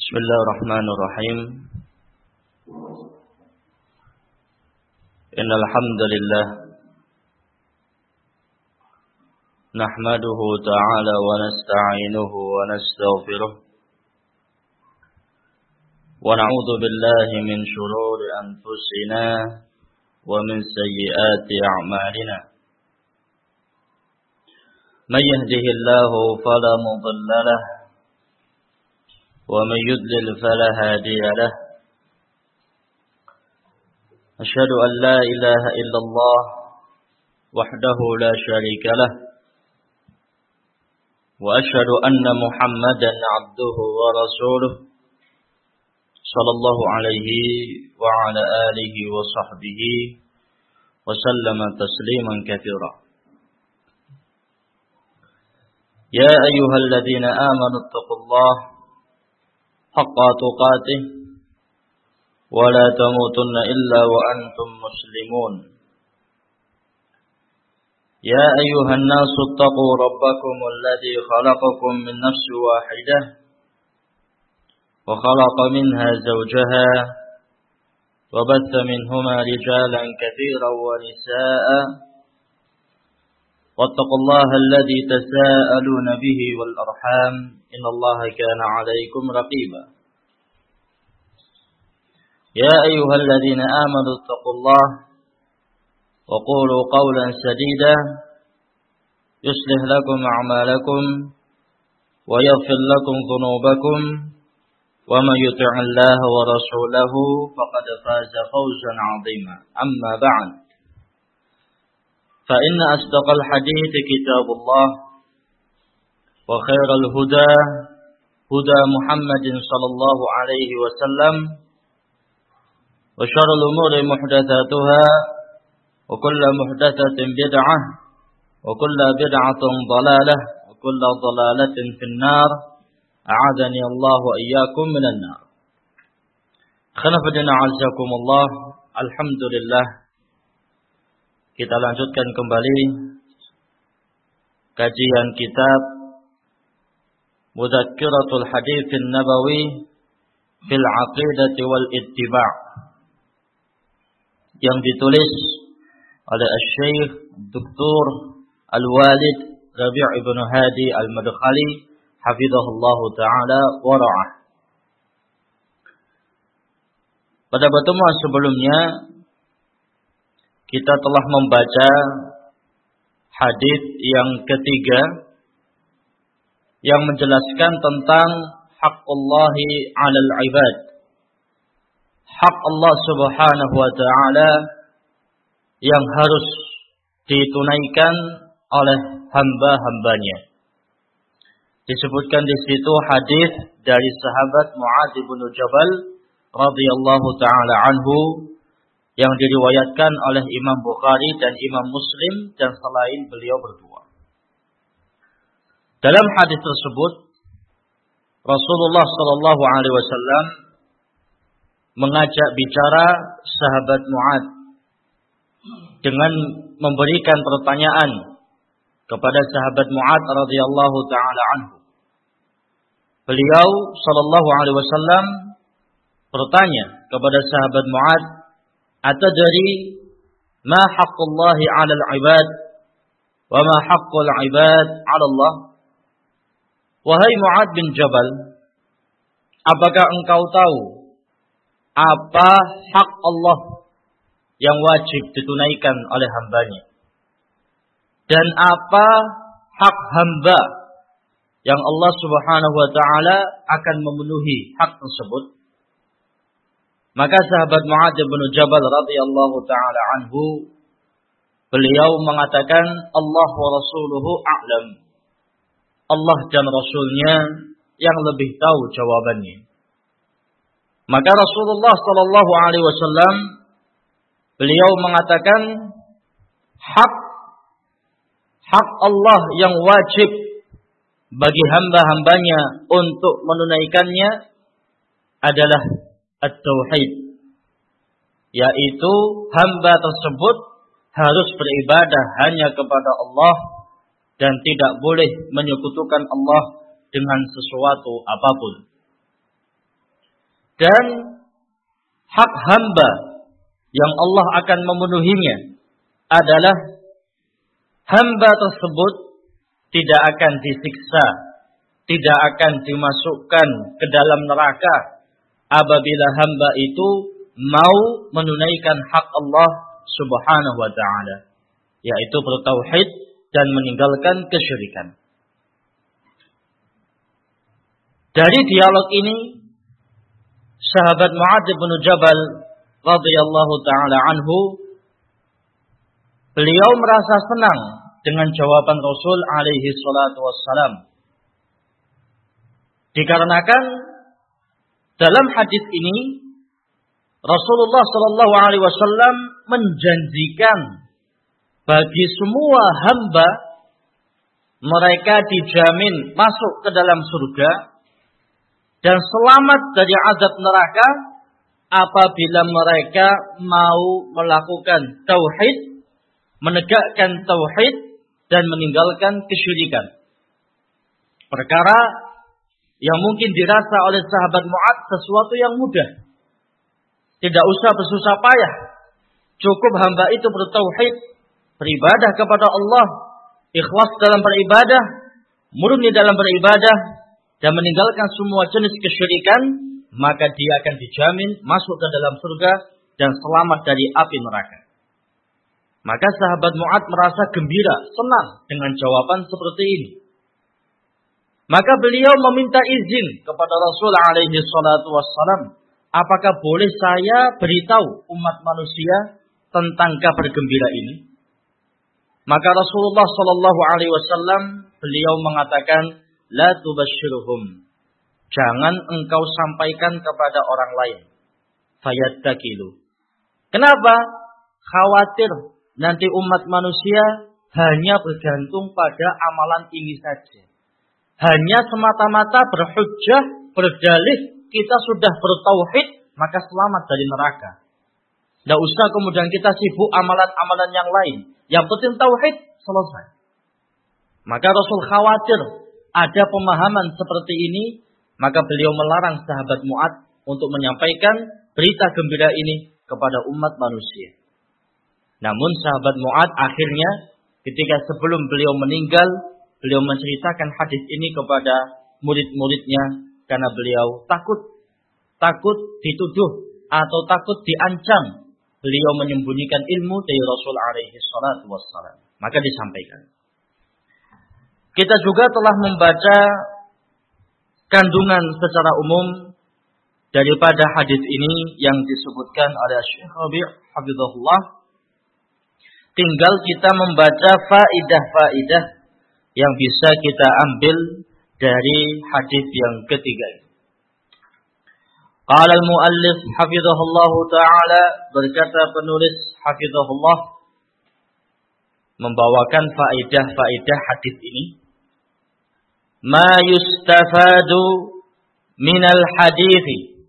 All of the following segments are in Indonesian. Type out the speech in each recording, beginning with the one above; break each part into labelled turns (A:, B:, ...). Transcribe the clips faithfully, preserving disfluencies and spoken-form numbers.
A: Bismillahirrahmanirrahim. Innal hamdalillah nahmaduhu ta'ala wa nasta'inuhu wa nastaghfiruh wa na'udzu billahi min shururi anfusina wa min sayyiati a'malina. May yahdihillahu fala mudilla lahu ومن يضلل فلا هادي له أشهد أن لا إله إلا الله وحده لا شريك له وأشهد أن محمدا عبده ورسوله صلى الله عليه وعلى آله وصحبه وسلم تسليما كثيرا. يا أيها الذين آمنوا اتقوا الله حق تقاته ولا تموتن إلا وأنتم مسلمون. يا أيها الناس اتقوا ربكم الذي خلقكم من نفس واحدة وخلق منها زوجها وبث منهما رجالا كثيرا ونساء واتقوا الله الذي تساءلون به والأرحام إن الله كان عليكم رقيبا. يا أيها الذين آمنوا اتقوا الله وقولوا قولا سديدا يصلح لكم أعمالكم ويغفر لكم ذنوبكم ومن يطع الله ورسوله فقد فاز فوزا عظيما. أما بعد فإن أصدق الحديث كتاب الله وخير الهدى هدى محمد صلى الله عليه وسلم وشر الأمور محدثاتها وكل محدثة بدعة وكل بدعة ضلالة وكل ضلالة في النار أعاذني الله وإياكم من النار. Khanafatina azakumullah. Alhamdulillah, kita lanjutkan kembali kajian kitab Mudzakkiratul Haditsin Nabawi fil Aqidati wal Ittiba' yang ditulis oleh Asy-Syaikh Doktor Al-Walid Rabi' ibn Hadi Al-Madkhali hafizahullahu taala wa ra'ah. Pada pertemuan sebelumnya kita telah membaca hadis yang ketiga yang menjelaskan tentang haqqullahi 'alal 'ibad. Hak Allah Subhanahu wa taala yang harus ditunaikan oleh hamba-hambanya. Disebutkan di situ hadis dari sahabat Mu'adz bin Jabal radhiyallahu taala anhu yang diriwayatkan oleh Imam Bukhari dan Imam Muslim dan selain beliau berdua. Dalam hadis tersebut Rasulullah sallallahu alaihi wasallam mengajak bicara sahabat Mu'adz dengan memberikan pertanyaan kepada sahabat Mu'adz radhiyallahu taala anhu. Beliau sallallahu alaihi wasallam bertanya kepada sahabat Mu'adz, "Atadri ma haqqullahi 'alal 'ibad wa ma haqqul 'ibad 'ala Allah?" Wahai Mu'adz bin Jabal, apakah engkau tahu apa hak Allah yang wajib ditunaikan oleh hambanya? Dan apa hak hamba yang Allah Subhanahu wa taala akan memenuhi hak tersebut? Maka sahabat Mu'adz bin Jabal radhiyallahu taala anhu beliau mengatakan, Allah wa rasuluhu a'lam. Allah dan Rasulnya yang lebih tahu jawabannya. Maka Rasulullah sallallahu alaihi wasallam beliau mengatakan hak hak Allah yang wajib bagi hamba-hambanya untuk menunaikannya adalah at-tauhid, yaitu hamba tersebut harus beribadah hanya kepada Allah dan tidak boleh menyekutukan Allah dengan sesuatu apapun. dan hak hamba yang Allah akan memenuhinya adalah hamba tersebut tidak akan disiksa, tidak akan dimasukkan ke dalam neraka apabila hamba itu mau menunaikan hak Allah Subhanahu wa taala, yaitu bertauhid dan meninggalkan kesyirikan. Dari dialog ini, sahabat Mu'adz bin Jabal radhiyallahu taala anhu, beliau merasa senang dengan jawaban Rasul alaihi salatu wassalam. Dikarenakan dalam hadis ini Rasulullah sallallahu alaihi wasallam menjanjikan bagi semua hamba mereka dijamin masuk ke dalam surga dan selamat dari azab neraka apabila mereka mau melakukan tauhid, menegakkan tauhid dan meninggalkan kesyirikan. Perkara yang mungkin dirasa oleh sahabat Mu'adz sesuatu yang mudah. Tidak usah bersusah payah. Cukup hamba itu bertauhid, beribadah kepada Allah, ikhlas dalam beribadah, murni dalam beribadah, dan meninggalkan semua jenis kesyirikan, maka dia akan dijamin masuk ke dalam surga dan selamat dari api neraka. Maka sahabat Mu'adz merasa gembira, senang dengan jawaban seperti ini. Maka beliau meminta izin kepada Rasul alaihi salatu wassalam, apakah boleh saya beritahu umat manusia tentang kabar gembira ini? Maka Rasulullah sallallahu alaihi wasallam beliau mengatakan, la tubashshirhum. Jangan engkau sampaikan kepada orang lain. Fayattakilu. Kenapa? Khawatir nanti umat manusia hanya bergantung pada amalan ini saja. Hanya semata-mata berhujjah, berdalih, kita sudah bertauhid, maka selamat dari neraka. Tidak usah kemudian kita sibuk amalan-amalan yang lain. Yang penting tauhid, selesai. Maka Rasul khawatir ada pemahaman seperti ini, maka beliau melarang sahabat Mu'adz untuk menyampaikan berita gembira ini kepada umat manusia. Namun sahabat Mu'adz akhirnya ketika sebelum beliau meninggal, beliau menceritakan hadis ini kepada murid-muridnya karena beliau takut, takut dituduh atau takut diancam beliau menyembunyikan ilmu dari Rasul alaihi salatu wassalam. Maka disampaikan. Kita juga telah membaca kandungan secara umum daripada hadis ini yang disebutkan oleh Syekh Rabi' hafizahullah. Tinggal kita membaca faidah-faidah yang bisa kita ambil dari hadis yang ketiga ini. Qala al-muallif hafizahullah ta'ala, berkata penulis hafizahullah membawakan faidah-faidah hadis ini. Ma yustafadu minal hadithi.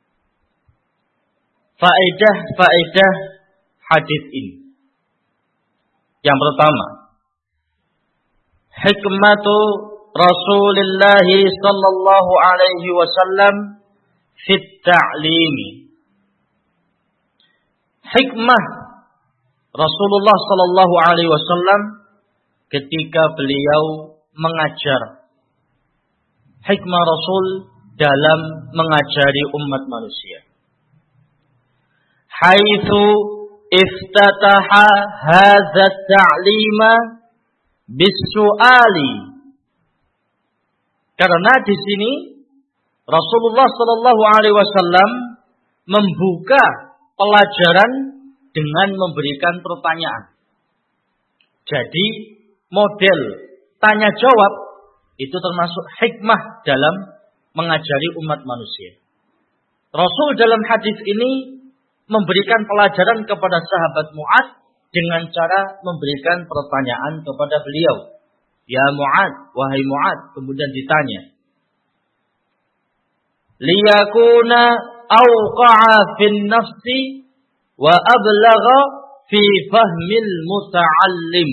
A: Faedah-faedah hadis ini. Yang pertama, hikmatu Rasulullah sallallahu alaihi wasallam fit ta'limi. Hikmah Rasulullah sallallahu alaihi wasallam ketika beliau mengajar. Hikmah Rasul dalam mengajari umat manusia. Haitsu iftataha hadza ta'lima bis-su'ali. Karena di sini Rasulullah sallallahu alaihi wasallam membuka pelajaran dengan memberikan pertanyaan. Jadi model tanya jawab itu termasuk hikmah dalam mengajari umat manusia. Rasul dalam hadis ini memberikan pelajaran kepada sahabat Mu'adz dengan cara memberikan pertanyaan kepada beliau. Ya Mu'adz, wahai Mu'adz, kemudian ditanya. Liyakuna awqa'a fin nafsi wa ablagha fi fahmil muta'allim.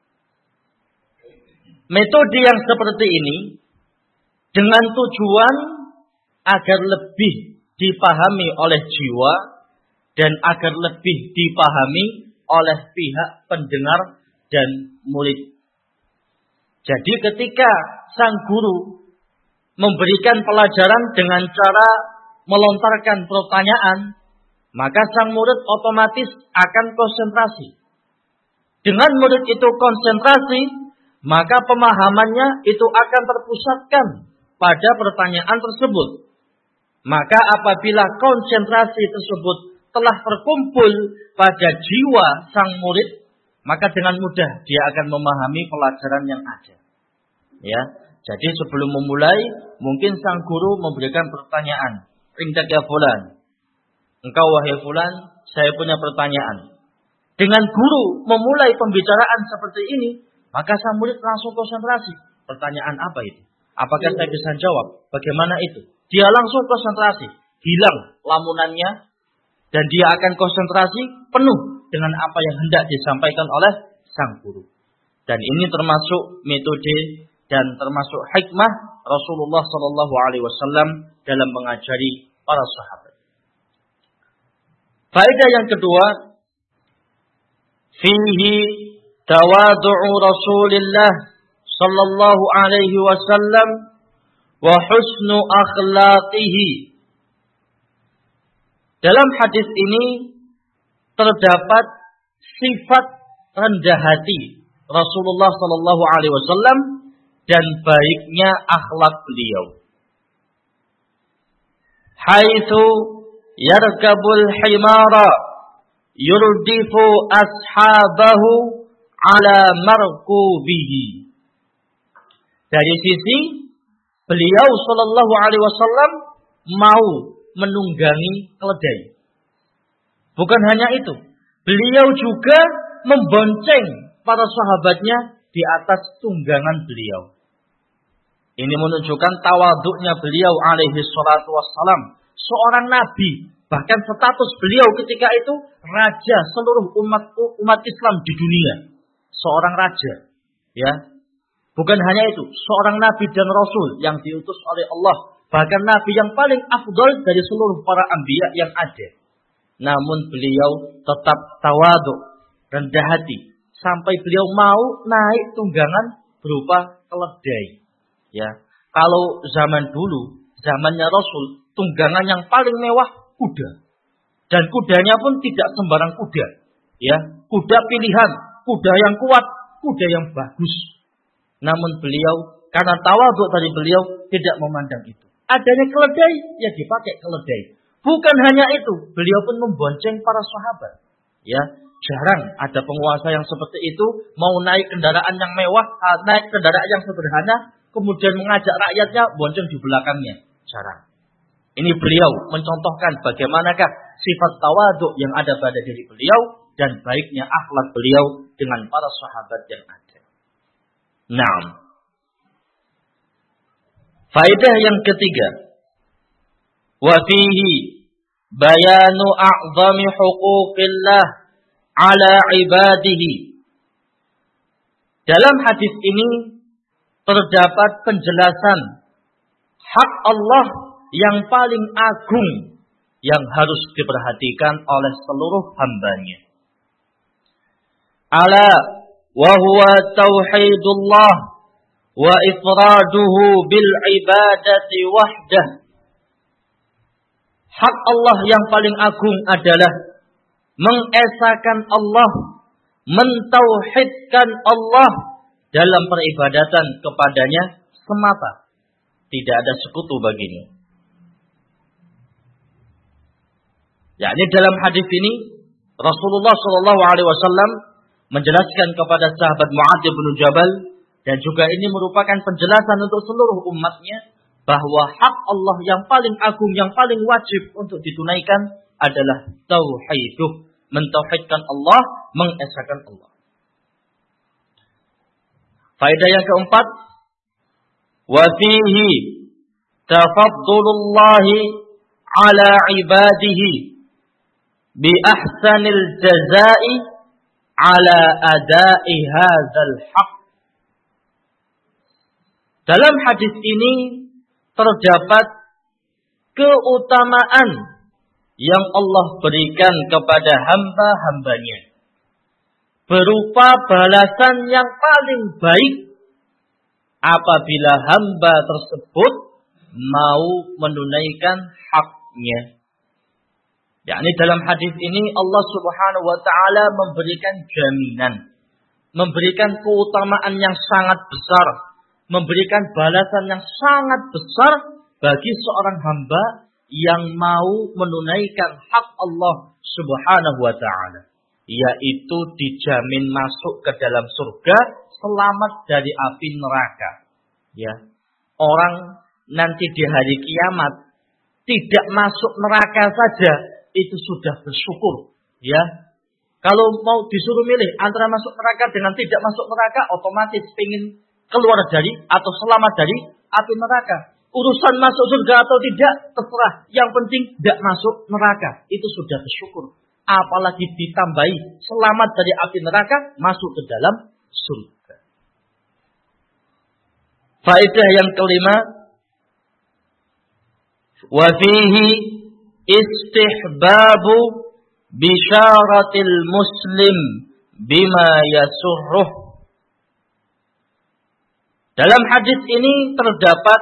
A: Metode yang seperti ini dengan tujuan agar lebih dipahami oleh jiwa dan agar lebih dipahami oleh pihak pendengar dan murid. Jadi ketika sang guru memberikan pelajaran dengan cara melontarkan pertanyaan, maka sang murid otomatis akan konsentrasi. Dengan murid itu konsentrasi, maka pemahamannya itu akan terpusatkan pada pertanyaan tersebut. Maka apabila konsentrasi tersebut telah terkumpul pada jiwa sang murid, maka dengan mudah dia akan memahami pelajaran yang ada. Ya, jadi sebelum memulai, mungkin sang guru memberikan pertanyaan. Indak ya fulan, engkau wahai fulan, saya punya pertanyaan. Dengan guru memulai pembicaraan seperti ini, maka sang murid langsung konsentrasi. Pertanyaan apa itu? Apakah saya bisa jawab? Bagaimana itu? Dia langsung konsentrasi. Hilang lamunannya. Dan dia akan konsentrasi penuh dengan apa yang hendak disampaikan oleh sang guru. Dan ini termasuk metode dan termasuk hikmah Rasulullah Shallallahu Alaihi Wasallam dalam mengajari para sahabat. Faedah yang kedua, fihi tawadu'u Rasulillah Sallallahu Alaihi Wasallam wa husnu akhlaqihi. Dalam hadis ini terdapat sifat rendah hati Rasulullah Sallallahu Alaihi Wasallam dan baiknya akhlak beliau. Haitsu yarkabul himara yurdifu ashabahu ala markubihi. Dari sisi beliau Sallallahu Alaihi Wasallam mau menunggangi keledai. Bukan hanya itu, beliau juga membonceng para sahabatnya di atas tunggangan beliau. Ini menunjukkan tawaduknya beliau alaihi salatu wassalam. Seorang nabi, bahkan status beliau ketika itu raja seluruh umat umat Islam di dunia. Seorang raja, ya. Bukan hanya itu, seorang nabi dan rasul yang diutus oleh Allah, bahkan nabi yang paling afdal dari seluruh para anbiya yang ada. Namun beliau tetap tawaduk, rendah hati, sampai beliau mau naik tunggangan berupa keledai. Ya, kalau zaman dulu, zamannya Rasul, tunggangan yang paling mewah kuda. Dan kudanya pun tidak sembarang kuda. Ya, kuda pilihan, kuda yang kuat, kuda yang bagus. Namun beliau, karena tawaduk dari beliau, tidak memandang itu. Adanya keledai, ya dipakai keledai. Bukan hanya itu, beliau pun membonceng para sahabat. Ya, jarang ada penguasa yang seperti itu mau naik kendaraan yang mewah, naik kendaraan yang sederhana, kemudian mengajak rakyatnya bonceng di belakangnya. Jarang. Ini beliau mencontohkan bagaimanakah sifat tawaduk yang ada pada diri beliau dan baiknya akhlak beliau dengan para sahabat yang ada. Naam. Faedah yang ketiga, wa fihi bayanu a'zami huquqillah ala ibadihi. Dalam hadis ini terdapat penjelasan hak Allah yang paling agung yang harus diperhatikan oleh seluruh hambanya. Ala wa huwa tauhidullah wa ifraduhu bil ibadati wahdah. Hak Allah yang paling agung adalah mengesakan Allah, mentauhidkan Allah dalam peribadatan kepadanya semata. Tidak ada sekutu baginya. yakni dalam hadis ini Rasulullah Shallallahu Alaihi Wasallam menjelaskan kepada sahabat Mu'adz bin Jabal, dan juga ini merupakan penjelasan untuk seluruh umatnya, bahwa hak Allah yang paling agung, yang paling wajib untuk ditunaikan adalah tauhiduh, mentauhidkan Allah, mengesahkan Allah. Faedah yang keempat, wa fihi tafaddulullahi ala ibadihi bi ahsanil jazai ala adai hadzal haq. Dalam hadis ini terdapat keutamaan yang Allah berikan kepada hamba-hambanya berupa balasan yang paling baik apabila hamba tersebut mau menunaikan haknya. Yakni dalam hadis ini Allah Subhanahu wa taala memberikan jaminan, memberikan keutamaan yang sangat besar, memberikan balasan yang sangat besar bagi seorang hamba yang mau menunaikan hak Allah Subhanahu wa taala, yaitu dijamin masuk ke dalam surga, selamat dari api neraka. Ya. Orang nanti di hari kiamat tidak masuk neraka saja itu sudah bersyukur, ya. Kalau mau disuruh milih antara masuk neraka dengan tidak masuk neraka, otomatis ingin keluar dari atau selamat dari api neraka. Urusan masuk surga atau tidak terserah, yang penting tidak masuk neraka, itu sudah bersyukur. Apalagi ditambahi selamat dari api neraka, masuk ke dalam surga. Faedah yang kelima, wa fihi istihbabu bisyaratil muslim bima yasurruh. Dalam hadis ini terdapat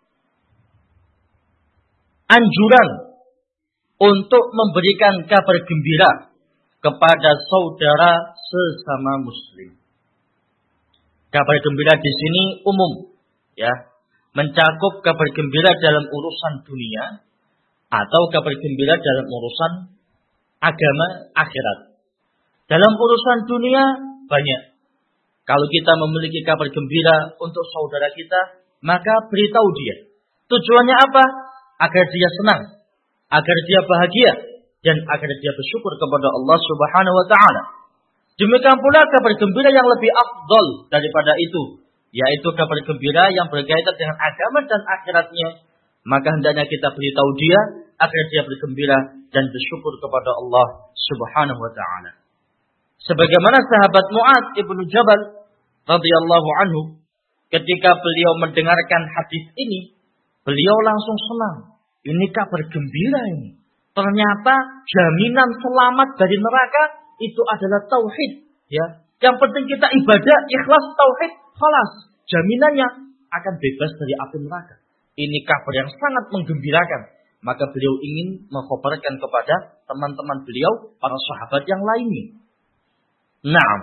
A: anjuran untuk memberikan kabar gembira kepada saudara sesama muslim. Kabar gembira di sini umum, ya, mencakup kabar gembira dalam urusan dunia atau kabar gembira dalam urusan agama akhirat. Dalam urusan dunia banyak. Kalau kita memiliki kabar gembira untuk saudara kita, maka beritahu dia. Tujuannya apa? Agar dia senang, agar dia bahagia, dan agar dia bersyukur kepada Allah Subhanahu wa taala. Demikian pula kabar gembira yang lebih afdal daripada itu, yaitu kabar gembira yang berkaitan dengan agama dan akhiratnya. Maka hendaknya kita beritahu dia agar dia bergembira dan bersyukur kepada Allah Subhanahu wa taala. Sebagaimana sahabat Mu'adz ibnu Jabal radhiyallahu anhu, ketika beliau mendengarkan hadis ini, beliau langsung senang. Ini kabar gembira ini. Ternyata jaminan selamat dari neraka itu adalah tauhid, ya. Yang penting kita ibadah ikhlas tauhid, khalas. Jaminannya akan bebas dari api neraka. Ini kabar yang sangat menggembirakan. Maka beliau ingin mengkhabarkan kepada teman-teman beliau, para sahabat yang lainnya. Naam.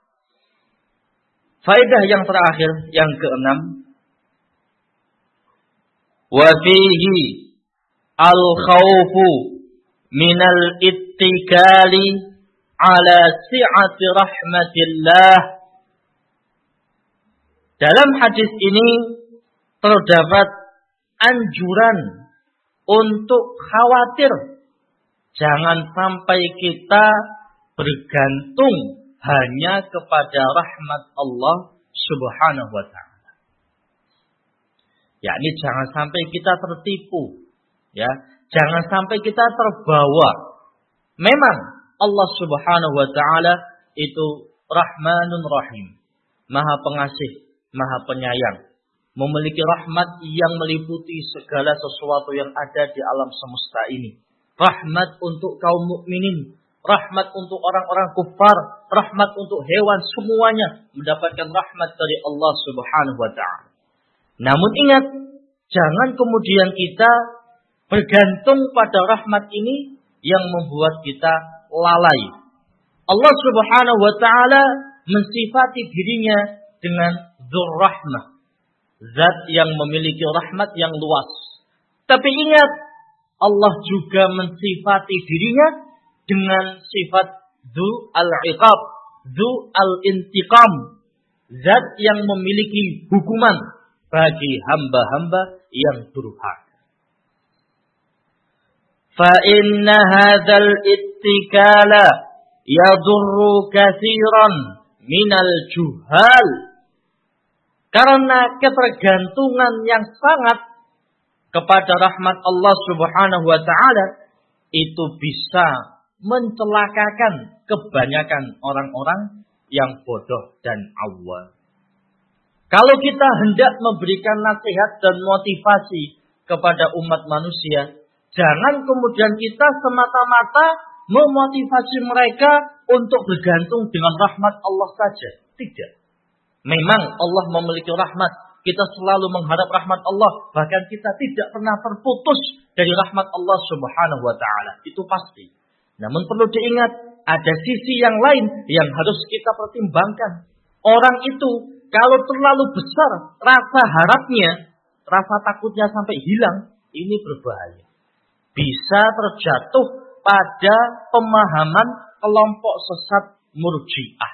A: Faedah yang terakhir, yang keenam, wa fihi al-khawfu minal ittikali ala si'ati rahmatillah. Dalam hadis ini terdapat anjuran untuk khawatir jangan sampai kita bergantung hanya kepada rahmat Allah Subhanahu wa taala. Yakni jangan sampai kita tertipu, ya. Jangan sampai kita terbawa. Memang Allah Subhanahu wa taala itu Rahmanun Rahim, Maha Pengasih, Maha Penyayang, memiliki rahmat yang meliputi segala sesuatu yang ada di alam semesta ini. Rahmat untuk kaum mukminin, rahmat untuk orang-orang kufar, rahmat untuk hewan, semuanya mendapatkan rahmat dari Allah Subhanahu wa taala. Namun ingat, jangan kemudian kita bergantung pada rahmat ini yang membuat kita lalai. Allah Subhanahu wa taala mensifati dirinya dengan Dzur-Rahmah, zat yang memiliki rahmat yang luas. Tapi ingat, Allah juga mensifati dirinya dengan sifat Dzu al-Iqab, Dzu al-Intiqam, zat yang memiliki hukuman bagi hamba-hamba yang durhaka. Fa inna hadzal ittikala yadurru katsiran minal juhal. Karena ketergantungan yang sangat kepada rahmat Allah Subhanahu wa taala itu bisa mencelakakan kebanyakan orang-orang yang bodoh dan awam. Kalau kita hendak memberikan nasihat dan motivasi kepada umat manusia, Jangan kemudian kita semata-mata memotivasi mereka untuk bergantung dengan rahmat Allah saja. Tidak. Memang Allah memiliki rahmat. Kita selalu mengharap rahmat Allah. Bahkan kita tidak pernah terputus dari rahmat Allah Subhanahu wa ta'ala. Itu pasti. Namun perlu diingat, ada sisi yang lain yang harus kita pertimbangkan. Orang itu kalau terlalu besar rasa harapnya, rasa takutnya sampai hilang, ini berbahaya. Bisa terjatuh pada pemahaman kelompok sesat Murji'ah.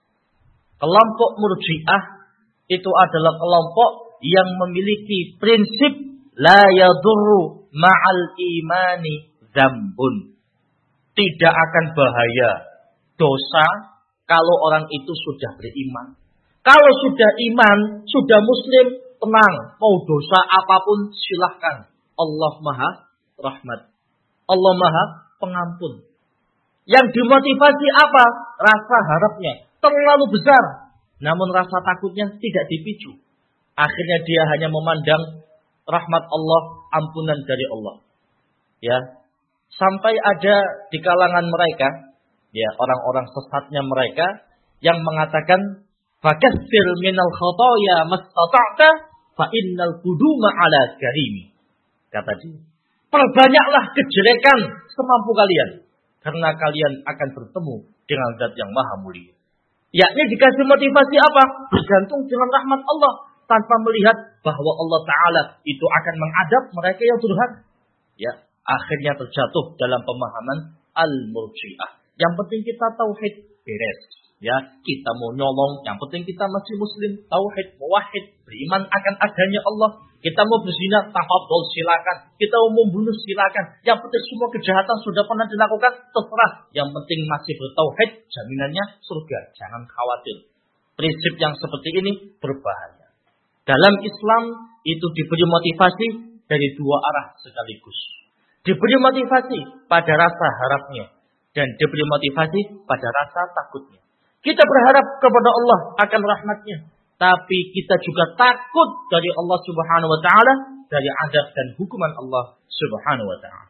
A: Kelompok Murji'ah itu adalah kelompok yang memiliki prinsip la yadurru ma'al imani dzambun. Tidak akan bahaya dosa kalau orang itu sudah beriman. Kalau sudah iman, sudah muslim, tenang. Mau dosa apapun silahkan. Allah Maha Rahmat. Allah Maha Pengampun. Yang dimotivasi apa? Rasa harapnya terlalu besar. Namun rasa takutnya tidak dipicu. Akhirnya dia hanya memandang rahmat Allah, ampunan dari Allah. Ya, sampai ada di kalangan mereka, ya orang-orang sesatnya mereka yang mengatakan, "Fakassir minal khotoya mastata'ta fa innal quduma 'ala karimi." Kata dia, perbanyaklah kejelekan semampu kalian, karena kalian akan bertemu dengan Zat yang Maha Mulia. Yakni dikasih motivasi apa? Bergantung dengan rahmat Allah, tanpa melihat bahwa Allah Ta'ala itu akan mengadab mereka yang durhaka. Ya, akhirnya terjatuh dalam pemahaman Al-Murji'ah. Yang penting kita tauhid, beres. Ya, kita mau nyolong, yang penting kita masih muslim, tauhid, muwahhid, beriman akan adanya Allah. Kita mau berzina, tafadhol silakan. Kita mau membunuh silakan. Yang penting semua kejahatan sudah pernah dilakukan, terserah. Yang penting masih bertauhid, jaminannya surga. Jangan khawatir. Prinsip yang seperti ini berbahaya. Dalam Islam itu diberi motivasi dari dua arah sekaligus. Diberi motivasi pada rasa harapnya dan diberi motivasi pada rasa takutnya. Kita berharap kepada Allah akan rahmatnya, tapi kita juga takut dari Allah Subhanahu wa ta'ala, dari azab dan hukuman Allah Subhanahu wa ta'ala.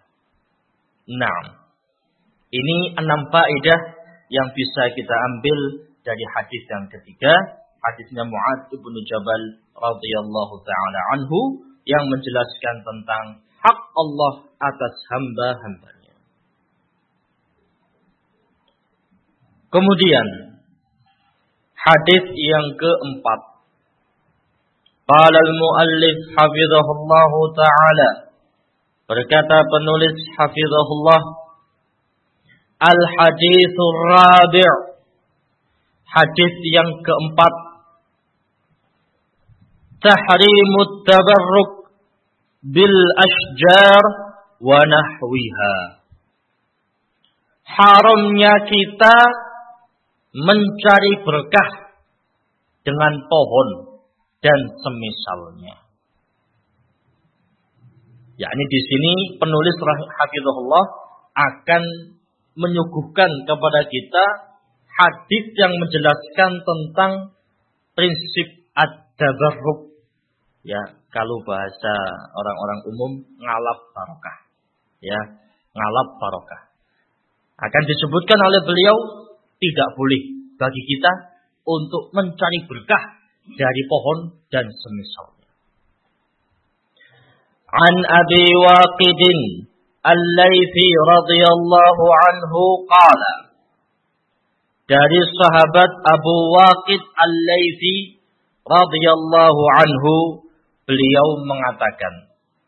A: Nah, ini enam faedah yang bisa kita ambil dari hadis yang ketiga, hadisnya Mu'adz bin Jabal radhiyallahu ta'ala anhu, yang menjelaskan tentang hak Allah atas hamba-hambanya. Kemudian hadis yang keempat. Qala al-muallif hafizahullahu ta'ala. Berkata penulis hafizahullah, al-hadithur rabi'. Hadis yang keempat. Tahrimut tabarruk bil ashjar wa nahwiha. Haramnya kita mencari berkah dengan pohon dan semisalnya. Yakni di sini penulis hafizahullah akan menyuguhkan kepada kita hadis yang menjelaskan tentang prinsip ad-tabarruk. Ya, kalau bahasa orang-orang umum ngalap barokah. Ya, ngalap barokah. Akan disebutkan oleh beliau, tidak boleh bagi kita untuk mencari berkah dari pohon dan semisalnya. An Abi Waqid Al-Laythi radhiyallahu anhu qala. Dari sahabat Abu Waqid Al-Laythi radhiyallahu anhu, beliau mengatakan,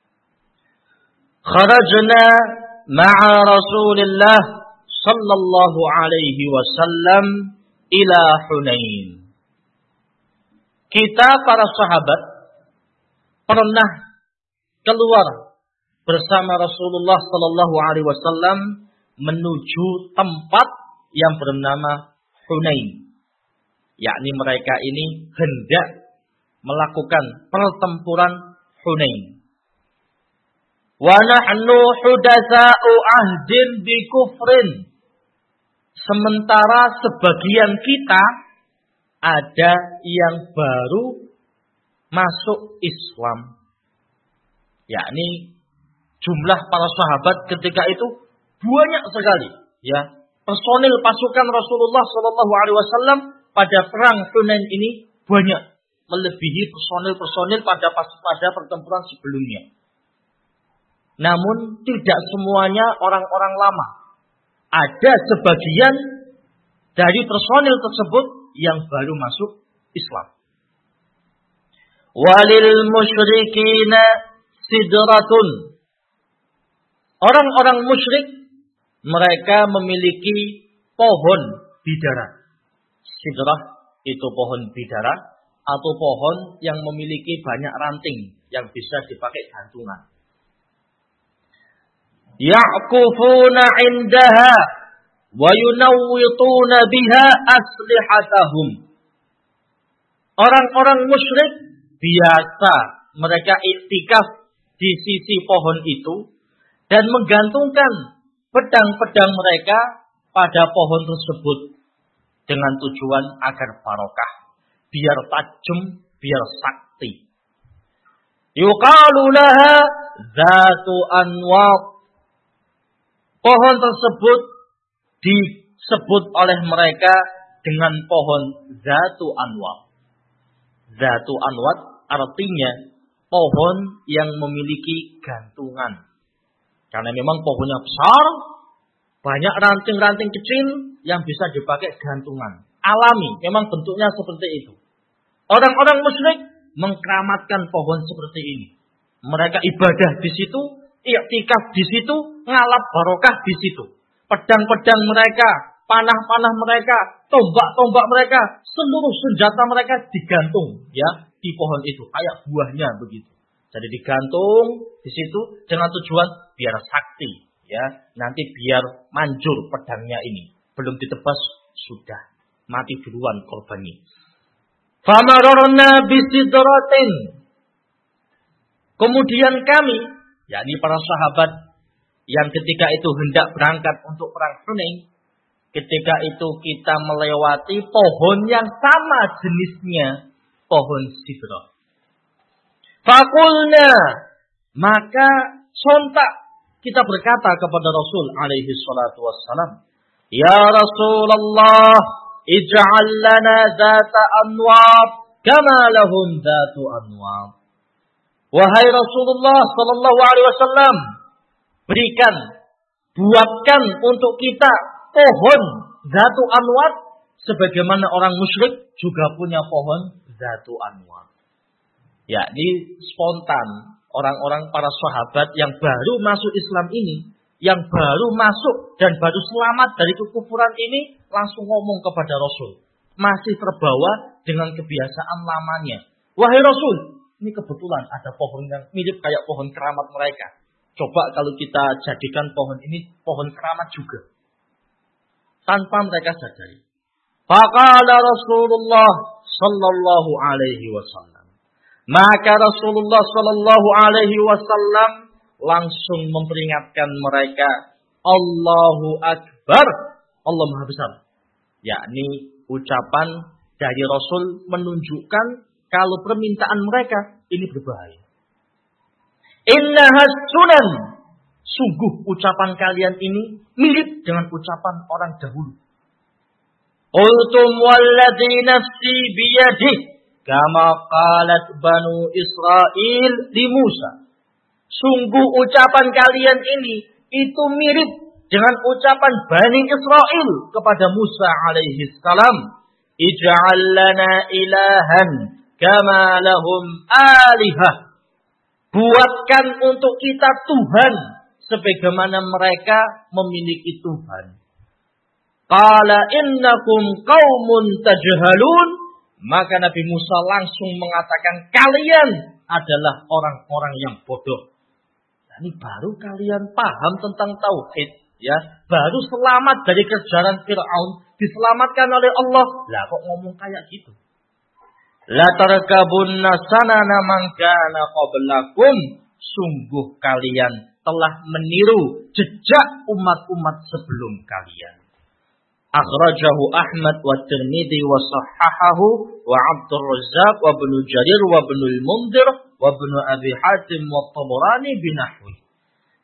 A: kharajna ma'a Rasulillah sallallahu alaihi wasallam ila Hunain. Kita para sahabat pernah keluar bersama Rasulullah sallallahu alaihi wasallam menuju tempat yang bernama Hunain. Yakni mereka ini hendak melakukan pertempuran Hunain. Wa nahnu hudatsa'u ahdin bi kufrin. Sementara sebagian kita ada yang baru masuk Islam. Yakni jumlah para sahabat ketika itu banyak sekali, ya. Personil pasukan Rasulullah Shallallahu Alaihi Wasallam pada perang Hunain ini banyak, melebihi personil-personil pada pada pertempuran sebelumnya. Namun tidak semuanya orang-orang lama. Ada sebagian dari personil tersebut yang baru masuk Islam. Walil musyrikina sidratun. Orang-orang musyrik mereka memiliki pohon bidara. Sidrah itu pohon bidara atau pohon yang memiliki banyak ranting yang bisa dipakai gantungan. Ya'kufuna 'indaha wa yunawwituna biha aslihatahum. Orang-orang musyrik biasa mereka iktikaf di sisi pohon itu dan menggantungkan pedang-pedang mereka pada pohon tersebut dengan tujuan agar barokah, biar tajam, biar sakti. Yuqalu laha dzatu anwar. Pohon tersebut disebut oleh mereka dengan pohon Zatu Anwar. Zatu Anwar artinya pohon yang memiliki gantungan. Karena memang pohonnya besar, banyak ranting-ranting kecil yang bisa dipakai gantungan. Alami, memang bentuknya seperti itu. Orang-orang musyrik mengkeramatkan pohon seperti ini. Mereka ibadah di situ, iktikaf di situ, ngalap barokah di situ. Pedang-pedang mereka, panah-panah mereka, tombak-tombak mereka, seluruh senjata mereka digantung ya di pohon itu, kayak buahnya begitu. Jadi digantung di situ dengan tujuan biar sakti ya, nanti biar manjur pedangnya ini. Belum ditebas sudah mati duluan korbannya. Famarorna bisidratin. Kemudian kami, yakni para sahabat yang ketika itu hendak berangkat untuk perang Hunain, ketika itu kita melewati pohon yang sama jenisnya, pohon sidrah. Fakulna, maka sontak kita berkata kepada Rasul alaihi salatu wassalam, Ya Rasulullah, ij'al lana dzata anwar kama lahum dzatu anwar. Wahai Rasulullah sallallahu alaihi wasallam, berikan, buatkan untuk kita pohon Zatu Anwar sebagaimana orang musyrik juga punya pohon Zatu Anwar. Yakni spontan orang-orang para sahabat yang baru masuk Islam ini, yang baru masuk dan baru selamat dari kekufuran ini, langsung ngomong kepada Rasul. Masih terbawa dengan kebiasaan lamanya. Wahai Rasul, ini kebetulan ada pohon yang mirip kayak pohon keramat mereka. Coba kalau kita jadikan pohon ini pohon keramat juga. Tanpa mereka sadari. Faqala Rasulullah sallallahu alaihi wasallam. Maka Rasulullah sallallahu alaihi wasallam langsung memperingatkan mereka, Allahu Akbar, Allah Maha Besar. Yakni ucapan dari Rasul menunjukkan kalau permintaan mereka ini berbahaya. Innahas sunan. Sungguh ucapan kalian ini mirip dengan ucapan orang dahulu. Qultum walladzi nafsi biyadih kama qalat banu Israel di Musa. Sungguh ucapan kalian ini itu mirip dengan ucapan Bani Israel kepada Musa alaihi salam. Ij'al lana ilahan kama lahum alihah. Buatkan untuk kita Tuhan sebagaimana mereka memiliki Tuhan. Qala innakum qaumun tajhalun. Maka Nabi Musa langsung mengatakan kalian adalah orang-orang yang bodoh. Ini baru kalian paham tentang tauhid, ya. Baru selamat dari kejaran Fir'aun, diselamatkan oleh Allah. Lah kok ngomong kayak gitu? La tarkabunna sanana man kana qablakum. Sungguh kalian telah meniru jejak umat-umat sebelum kalian. Akhrajahu Ahmad wa Tirmidzi wa sahhahahu wa Abdur Razzaq wa Ibnu Jarir wa Ibnu al-Mundhir wa Ibnu Abi Hatim wa Tabarani binahwi.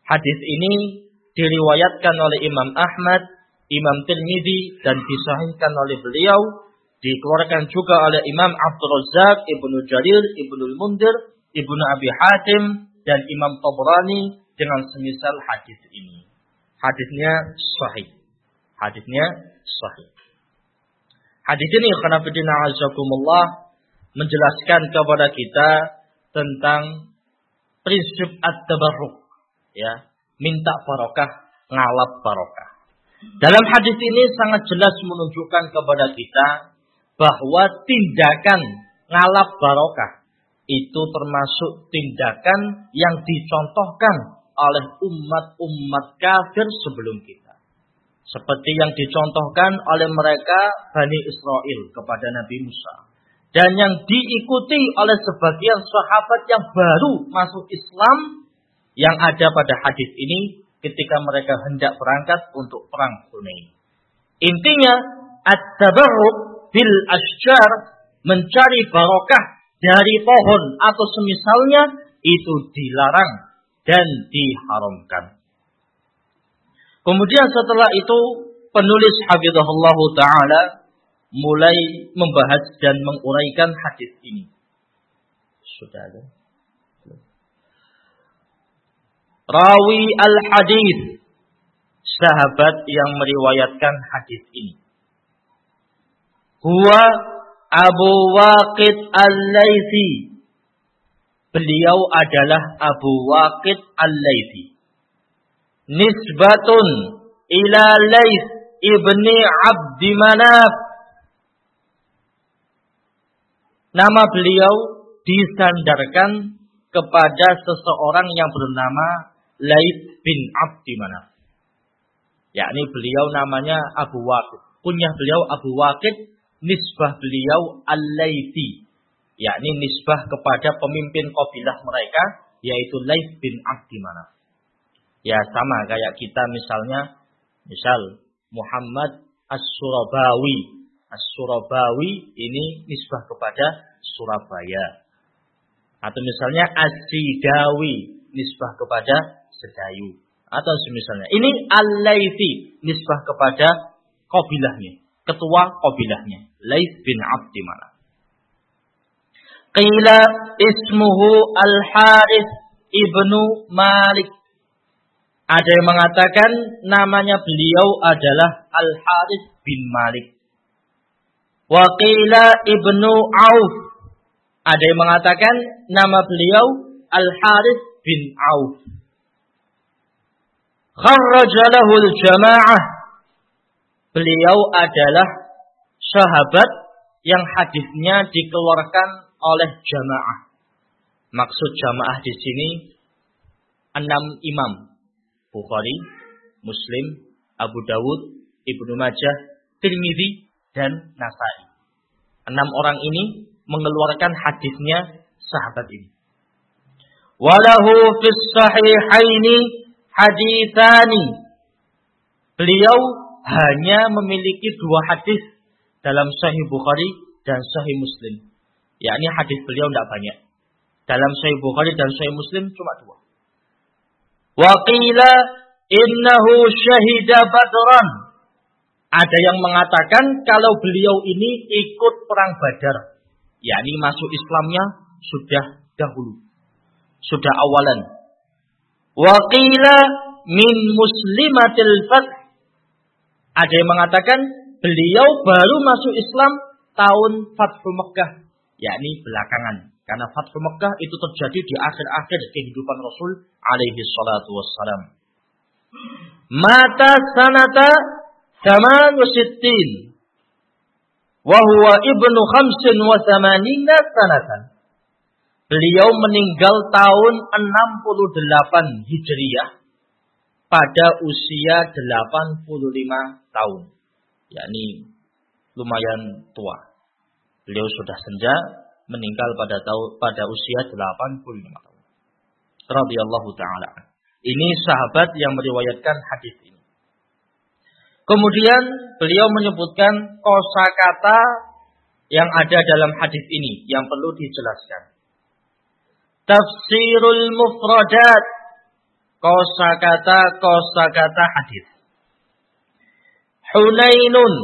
A: Hadis ini diriwayatkan oleh Imam Ahmad, Imam Tirmidzi dan disahihkan oleh beliau, dikeluarkan juga oleh Imam Abdul Razzaq, Ibnu Jarir, Ibnu Mundir, Ibnu Abi Hatim dan Imam Tabrani dengan semisal hadis ini. Hadisnya sahih. Hadisnya sahih. Hadis ini khonafidina azakumullah menjelaskan kepada kita tentang prinsip at-tabarruk, ya, minta barokah, ngalap barokah. Dalam hadis ini sangat jelas menunjukkan kepada kita bahwa tindakan ngalap barokah itu termasuk tindakan yang dicontohkan oleh umat-umat kafir sebelum kita. Seperti yang dicontohkan oleh mereka Bani Israel kepada Nabi Musa. Dan yang diikuti oleh sebagian sahabat yang baru masuk Islam yang ada pada hadis ini ketika mereka hendak berangkat untuk perang Hunain. Intinya, at-tabarruk bil asjar, mencari barokah dari pohon atau semisalnya, itu dilarang dan diharamkan. Kemudian setelah itu penulis hafizahullah ta'ala mulai membahas dan menguraikan hadis ini. Sudah ada. Rawi al-hadis, sahabat yang meriwayatkan hadis ini. Huwa Abu Waqid al-Laythi. Beliau adalah Abu Waqid al-Laythi. Nisbatun ila Layth ibni Abdi Manaf. Nama beliau disandarkan kepada seseorang yang bernama Layth bin Abdi Manaf. Yakni beliau namanya Abu Waqid. Kunyah beliau Abu Waqid, nisbah beliau Al-Laythi. Yakni nisbah kepada pemimpin kabilah mereka, yaitu Layth bin Abdi Manaf. Ya sama kayak kita misalnya, misal Muhammad As-Surabawi. As-Surabawi ini nisbah kepada Surabaya. Atau misalnya As-Sidawi, nisbah kepada Sedayu. Atau semisalnya. Ini Al-Laythi, nisbah kepada kabilahnya, ketua kabilahnya, Layth bin Abdi Manaf. Qila ismuhu Al-Harith ibnu Malik. Ada yang mengatakan namanya beliau adalah Al-Harith bin Malik. Wa qila ibnu Auf. Ada yang mengatakan nama beliau Al-Harith bin Auf. Kharraja lahu al-jama'ah. Beliau adalah sahabat yang hadisnya dikeluarkan oleh jamaah. Maksud jamaah di sini enam imam. Bukhari, Muslim, Abu Dawud, Ibnu Majah, Tirmidzi dan Nasai. Enam orang ini mengeluarkan hadisnya sahabat ini. Walahu fis sahihaini haditsani. Beliau hanya memiliki dua hadis dalam Sahih Bukhari dan Sahih Muslim. Yakni hadis beliau tidak banyak. Dalam Sahih Bukhari dan Sahih Muslim cuma dua. Wa qila innahu syahida badran. Ada yang mengatakan kalau beliau ini ikut perang Badar. Yakni masuk Islamnya sudah dahulu. Sudah awalan. Wa qila min muslimatil fath. Ada yang mengatakan beliau baru masuk Islam tahun Fathu Mekkah. Yakni belakangan. Karena Fathu Mekkah itu terjadi di akhir-akhir kehidupan Rasul alaihi salatu wassalam. Mata sanata thaman wa sittin. Wa huwa ibnu khamsin wa thamanina sanatan. Beliau meninggal tahun enam puluh delapan Hijriah pada usia delapan puluh lima tahun. Yakni lumayan tua. Beliau sudah senja, meninggal pada tahun pada usia delapan puluh lima tahun. Radhiyallahu taala. Ini sahabat yang meriwayatkan hadis ini. Kemudian beliau menyebutkan kosakata yang ada dalam hadis ini yang perlu dijelaskan. Tafsirul mufradat kosakata kosakata hadis. Hunainun,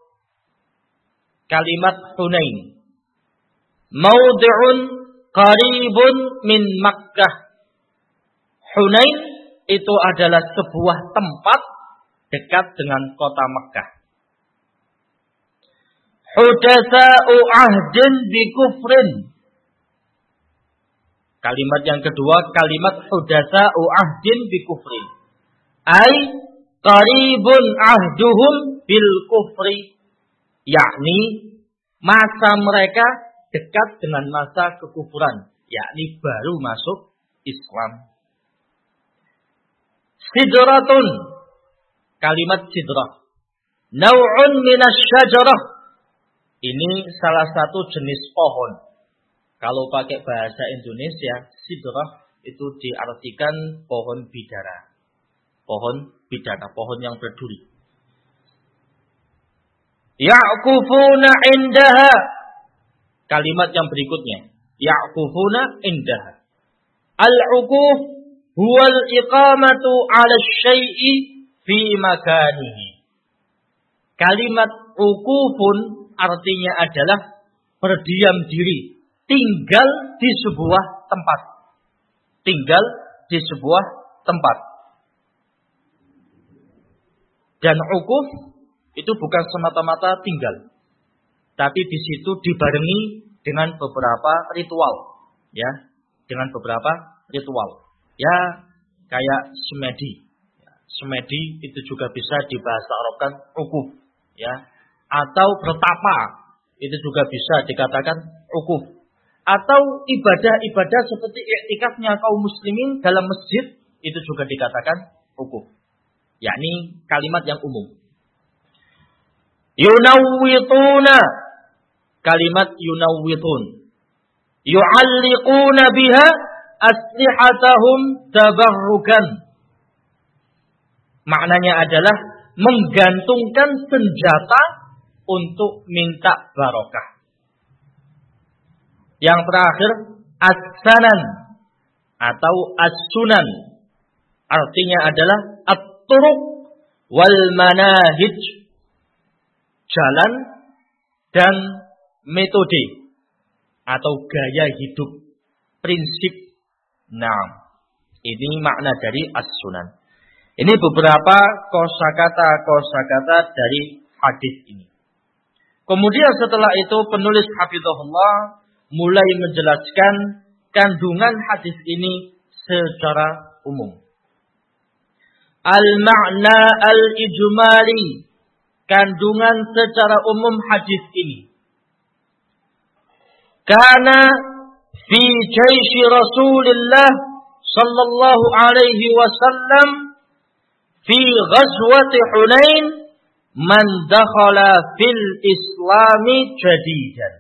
A: kalimat Hunain. Maudhi'un qaribun min Makkah. Hunain itu adalah sebuah tempat dekat dengan kota Makkah. Hudatsa'u ahdin bi kufrin. Kalimat yang kedua, kalimat hudatsa'u ahdin bi kufrin. Ai qaribun ahduhum bil kufri. Yakni masa mereka dekat dengan masa kekufuran, yakni baru masuk Islam. Sidratun, kalimat sidrah. Nau'un minas syajarah. Ini salah satu jenis pohon. Kalau pakai bahasa Indonesia, sidrah itu diartikan pohon bidara. Pohon bidara, pohon yang berduri. Ya'kufuna indaha. Kalimat yang berikutnya. Ya'kufuna indaha. Al-'ukuf huwal iqamatu 'ala syai'i fi makanihi. Kalimat ukufun artinya adalah berdiam diri, tinggal di sebuah tempat. Tinggal di sebuah tempat. Dan ukuf itu bukan semata-mata tinggal, tapi di situ dibarengi dengan beberapa ritual, ya, dengan beberapa ritual, ya, kayak semedi. Semedi itu juga bisa dibahasa Arabkan ukuf, ya, atau bertapa itu juga bisa dikatakan ukuf, atau ibadah-ibadah seperti iktikafnya kaum muslimin dalam masjid itu juga dikatakan ukuf, yakni kalimat yang umum. Yunawwituna, kalimat yunawwitun. Yu'alliquna biha aslihatahum tabarrukan. Maknanya adalah menggantungkan senjata untuk minta barokah. Yang terakhir, as-sanan atau as-sunan. Artinya adalah at-turuq wal manahij. Jalan dan metode atau gaya hidup, prinsip. Nah, ini makna dari as-sunan. Ini beberapa kosakata-kosakata dari hadis ini. Kemudian setelah itu penulis hafizahullah mulai menjelaskan kandungan hadis ini secara umum. Al-ma'na al-ijmali, kandungan secara umum hadis ini. Karena fi jaisi Rasulullah sallallahu alaihi wasallam fi ghazwati Hunain man dakhala fil islami jadidan.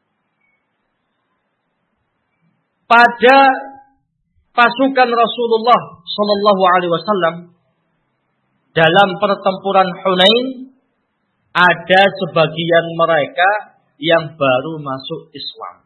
A: Pada pasukan Rasulullah sallallahu alaihi wasallam dalam pertempuran Hunain ada sebagian mereka yang baru masuk Islam.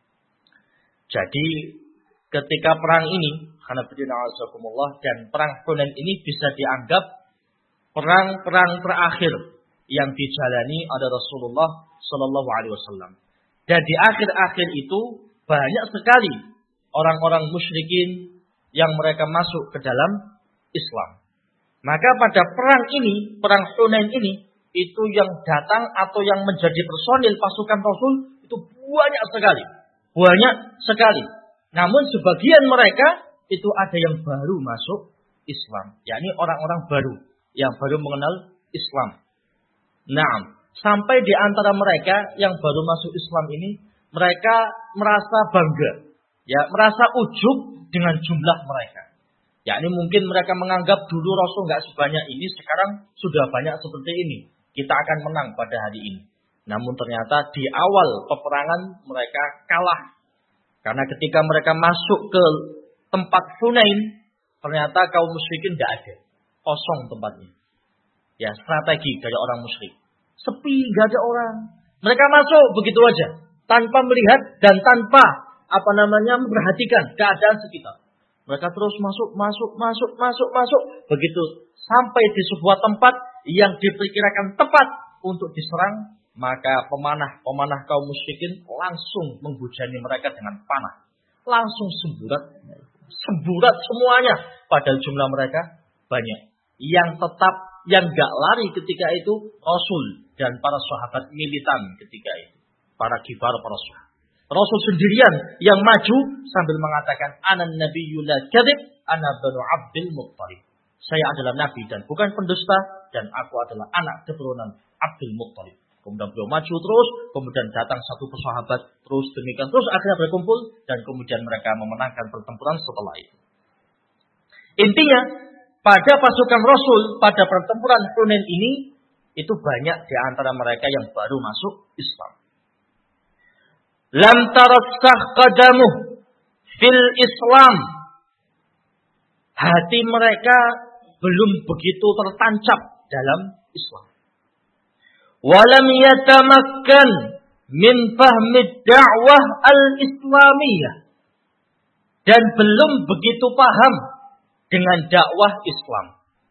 A: Jadi ketika perang ini, dan perang Hunain ini bisa dianggap perang-perang terakhir yang dijalani oleh Rasulullah Sallallahu Alaihi Wasallam. Dan di akhir-akhir itu banyak sekali orang-orang musyrikin yang mereka masuk ke dalam Islam. Maka pada perang ini, perang Hunain ini, itu yang datang atau yang menjadi personil pasukan Rasul itu banyak sekali. Banyak sekali. Namun sebagian mereka itu ada yang baru masuk Islam. Yakni orang-orang baru yang baru mengenal Islam. Nah, sampai di antara mereka yang baru masuk Islam ini, mereka merasa bangga. Ya, merasa ujub dengan jumlah mereka. Yakni mungkin mereka menganggap dulu Rasul nggak sebanyak ini, sekarang sudah banyak seperti ini. Kita akan menang pada hari ini. Namun ternyata di awal peperangan mereka kalah. Karena ketika mereka masuk ke tempat Hunain, ternyata kaum musyrikin tidak ada. Kosong tempatnya. Ya, strategi dari orang musyrik. Sepi, nggak ada orang. Mereka masuk begitu aja. Tanpa melihat dan tanpa apa namanya memperhatikan keadaan sekitar. Mereka terus masuk, masuk, masuk, masuk, masuk. Begitu sampai di sebuah tempat yang diperkirakan tepat untuk diserang, maka pemanah-pemanah kaum musyrikin langsung menghujani mereka dengan panah. Langsung semburat, semburat semuanya. Padahal jumlah mereka banyak. Yang tetap, yang gak lari ketika itu Rasul dan para sahabat militan ketika itu. Para kibar, para sahabat. Rasul sendirian yang maju sambil mengatakan, Ana nabiyyu la kadhib, ana banu Abdul Muttalib. Saya adalah nabi dan bukan pendusta, dan aku adalah anak keturunan Abdul Muttalib. Kemudian beliau maju terus, kemudian datang satu persahabat, terus demikian, terus akhirnya berkumpul, dan kemudian mereka memenangkan pertempuran setelah itu. Intinya, pada pasukan Rasul, pada pertempuran Hunain ini, itu banyak di antara mereka yang baru masuk Islam. Lam tarassah qadamuh fil Islam. Hati mereka belum begitu tertancap dalam Islam. Walam yatamakkan min fahmi da'wah al-islamiyah. Dan belum begitu paham dengan dakwah Islam.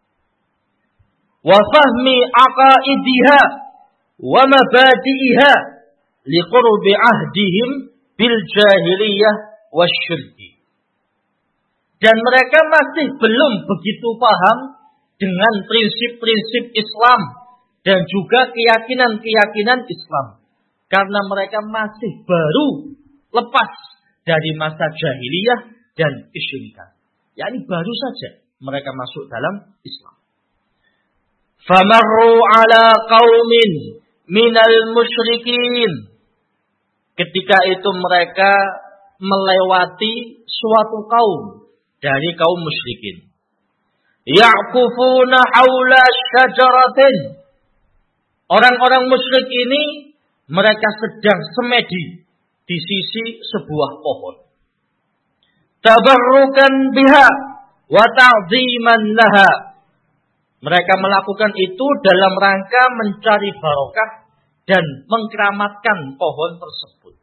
A: Wa fahmi aqaidiha wa mabadi'iha liqurbi ahdihim bil jahiliyah wasyirki. Dan mereka masih belum begitu paham dengan prinsip-prinsip Islam dan juga keyakinan-keyakinan Islam. Karena mereka masih baru lepas dari masa jahiliyah dan kesyirikan. yakni baru saja mereka masuk dalam Islam. Famarru ala qaumin minal musyrikin. Ketika itu mereka melewati suatu kaum dari kaum musyrikin. Ya'kufuna haula syajaratin. Orang-orang musyrik ini mereka sedang semedi di sisi sebuah pohon. Tabarrukan biha wa ta'ziman laha. Mereka melakukan itu dalam rangka mencari barokah dan mengkeramatkan pohon tersebut.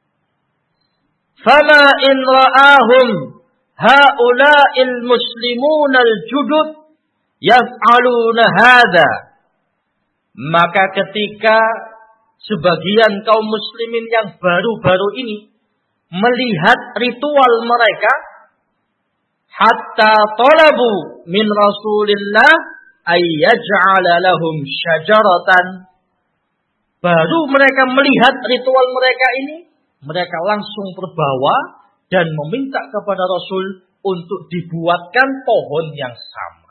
A: Fama in ra'ahum haula'il muslimun al-judud yaf'aluna hadha. Maka ketika sebagian kaum muslimin yang baru-baru ini melihat ritual mereka, hatta talabu min Rasulillah ayyaj'ala lahum syajaratan. Baru mereka melihat ritual mereka ini, mereka langsung terbawa dan meminta kepada Rasul untuk dibuatkan pohon yang sama.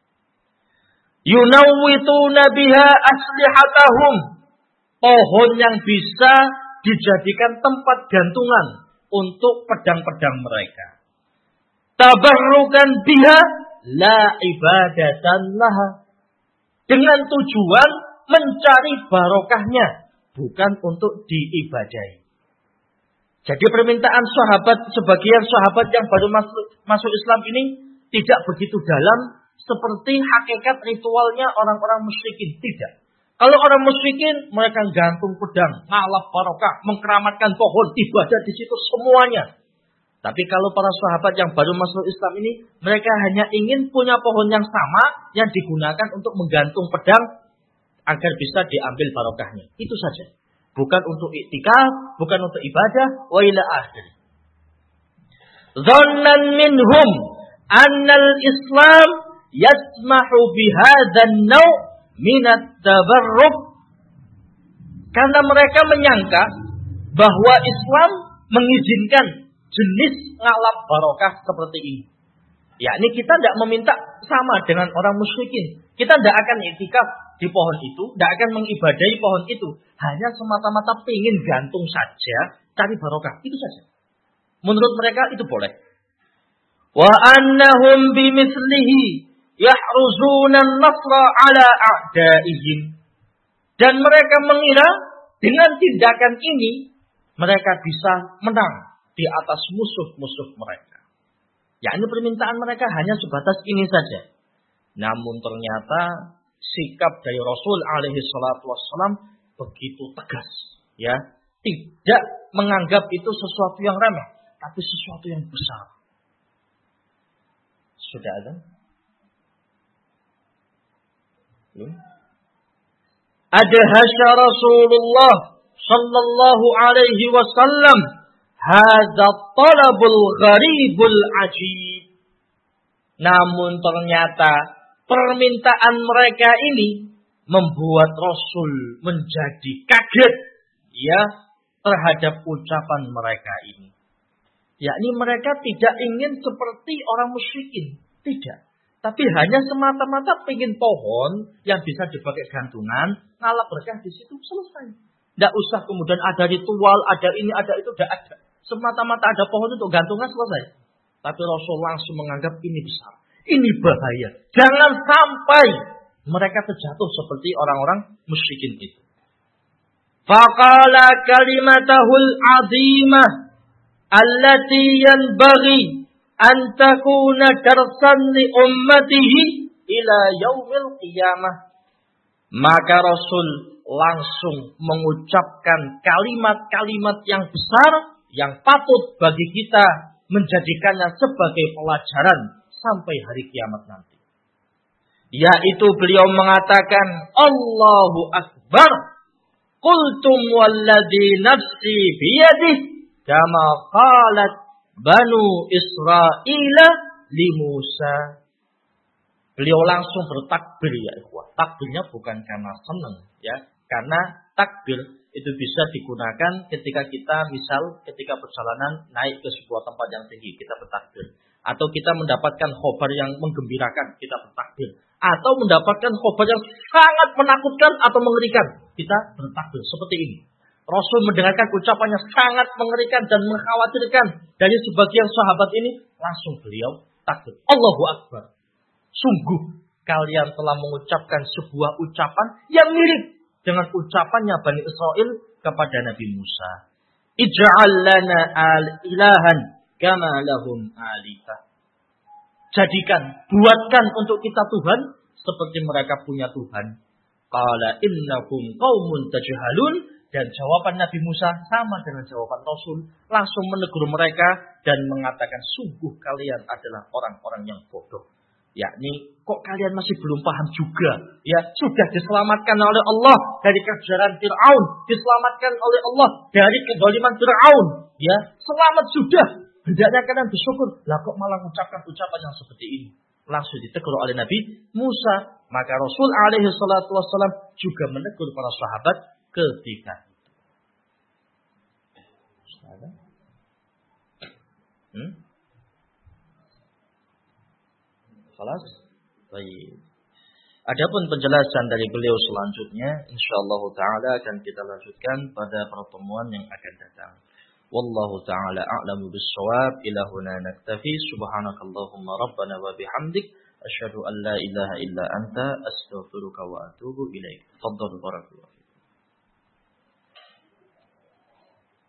A: Yunawwituna biha aslihatahum. Pohon yang bisa dijadikan tempat gantungan untuk pedang-pedang mereka. Tabarrukan biha la ibadatan laha. Dengan tujuan mencari barokahnya, bukan untuk diibadahi. Jadi permintaan sahabat, sebagian sahabat yang baru masuk, masuk Islam ini tidak begitu dalam seperti hakikat ritualnya orang-orang musyrikin. Tidak. Kalau orang musyrikin, mereka gantung pedang, ngalap barokah, mengkeramatkan pohon, ibadah di situ semuanya. Tapi kalau para sahabat yang baru masuk Islam ini, mereka hanya ingin punya pohon yang sama yang digunakan untuk menggantung pedang agar bisa diambil barokahnya. Itu saja. Bukan untuk iktikaf, bukan untuk ibadah, wa ila akhir. Dhannan minhum annal Islam yasmahu bihadzan naw' minat tabarruk. Karena mereka menyangka bahwa Islam mengizinkan jenis ngalap barokah seperti ini. Yakni kita tidak meminta sama dengan orang musyrikin. Kita tidak akan iktikaf di pohon itu, tidak akan mengibadahi pohon itu. Hanya semata-mata ingin gantung saja, cari barokah. Itu saja. Menurut mereka itu boleh. Wa annahum bimithlihi yahruzuna an-nasra ala a'daihim. Dan mereka mengira dengan tindakan ini mereka bisa menang di atas musuh-musuh mereka. Yakni permintaan mereka hanya sebatas ini saja. Namun ternyata sikap dari Rasul alaihi salatu wassalam begitu tegas, ya, tidak menganggap itu sesuatu yang remeh, tapi sesuatu yang besar. Sudah ada? Belum? Adhasya Rasulullah sallallahu alaihi wasallam hadza talabul gharibul ajib. Namun ternyata permintaan mereka ini membuat Rasul menjadi kaget ya terhadap ucapan mereka ini. Yakni mereka tidak ingin seperti orang musyrikin, tidak. Tapi hanya semata-mata ingin pohon yang bisa dipakai gantungan, ngalap berkah di situ, selesai. Tidak usah kemudian ada ritual, ada ini, ada itu, tidak ada. Semata-mata ada pohon untuk gantungan, selesai. Tapi Rasul langsung menganggap ini besar, ini bahaya. Jangan sampai mereka terjatuh seperti orang-orang musyrikin itu. Faqala kalimatahul azimah allati yanbaghi an takuna darsan li ummatihi ila yaumil qiyamah. Maka Rasul langsung mengucapkan kalimat-kalimat yang besar yang patut bagi kita menjadikannya sebagai pelajaran sampai hari kiamat nanti. Yaitu beliau mengatakan Allahu Akbar. Qultum walladhi nafsi biyadih kama qalat Banu Israila li Musa. Beliau langsung bertakbir ya ikhwah. Takbirnya bukan karena senang ya, karena takbir itu bisa digunakan ketika kita misal ketika perjalanan naik ke sebuah tempat yang tinggi kita bertakbir, atau kita mendapatkan khabar yang menggembirakan kita bertakbir, atau mendapatkan khabar yang sangat menakutkan atau mengerikan kita bertakbir seperti ini. Rasul mendengarkan ucapannya sangat mengerikan dan mengkhawatirkan dari sebagian sahabat ini, langsung beliau takbir. Allahu Akbar. Sungguh kalian telah mengucapkan sebuah ucapan yang mirip dengan ucapannya Bani Israel kepada Nabi Musa. Ij'al lana al-ilahan kama lahum alifah. Jadikan, buatkan untuk kita Tuhan seperti mereka punya Tuhan. Qala innakum qaumun tajhalun. Dan jawaban Nabi Musa sama dengan jawaban Rasul. Langsung menegur mereka dan mengatakan, sungguh kalian adalah orang-orang yang bodoh. Yakni, kok kalian masih belum paham juga? Ya, sudah diselamatkan oleh Allah dari kejaran Fir'aun. Diselamatkan oleh Allah dari kezaliman Fir'aun. Ya, selamat sudah. Hendaknya kalian bersyukur. Lah kok malah mengucapkan ucapan yang seperti ini? Langsung ditegur oleh Nabi Musa. Maka Rasul alaihi salatu wassalam juga menegur para sahabat ketika itu. Hmm? Kelas? Baik. Adapun penjelasan dari beliau selanjutnya, insyaallah taala akan kita lanjutkan pada pertemuan yang akan datang. Wallahu taala a'lamu bis-shawab. Ila huna naktafi. Subhanakallahumma rabbana wa bihamdik asyhadu an la ilaha illa anta astaghfiruka wa atubu ilaik. Tafadhal barakallahu.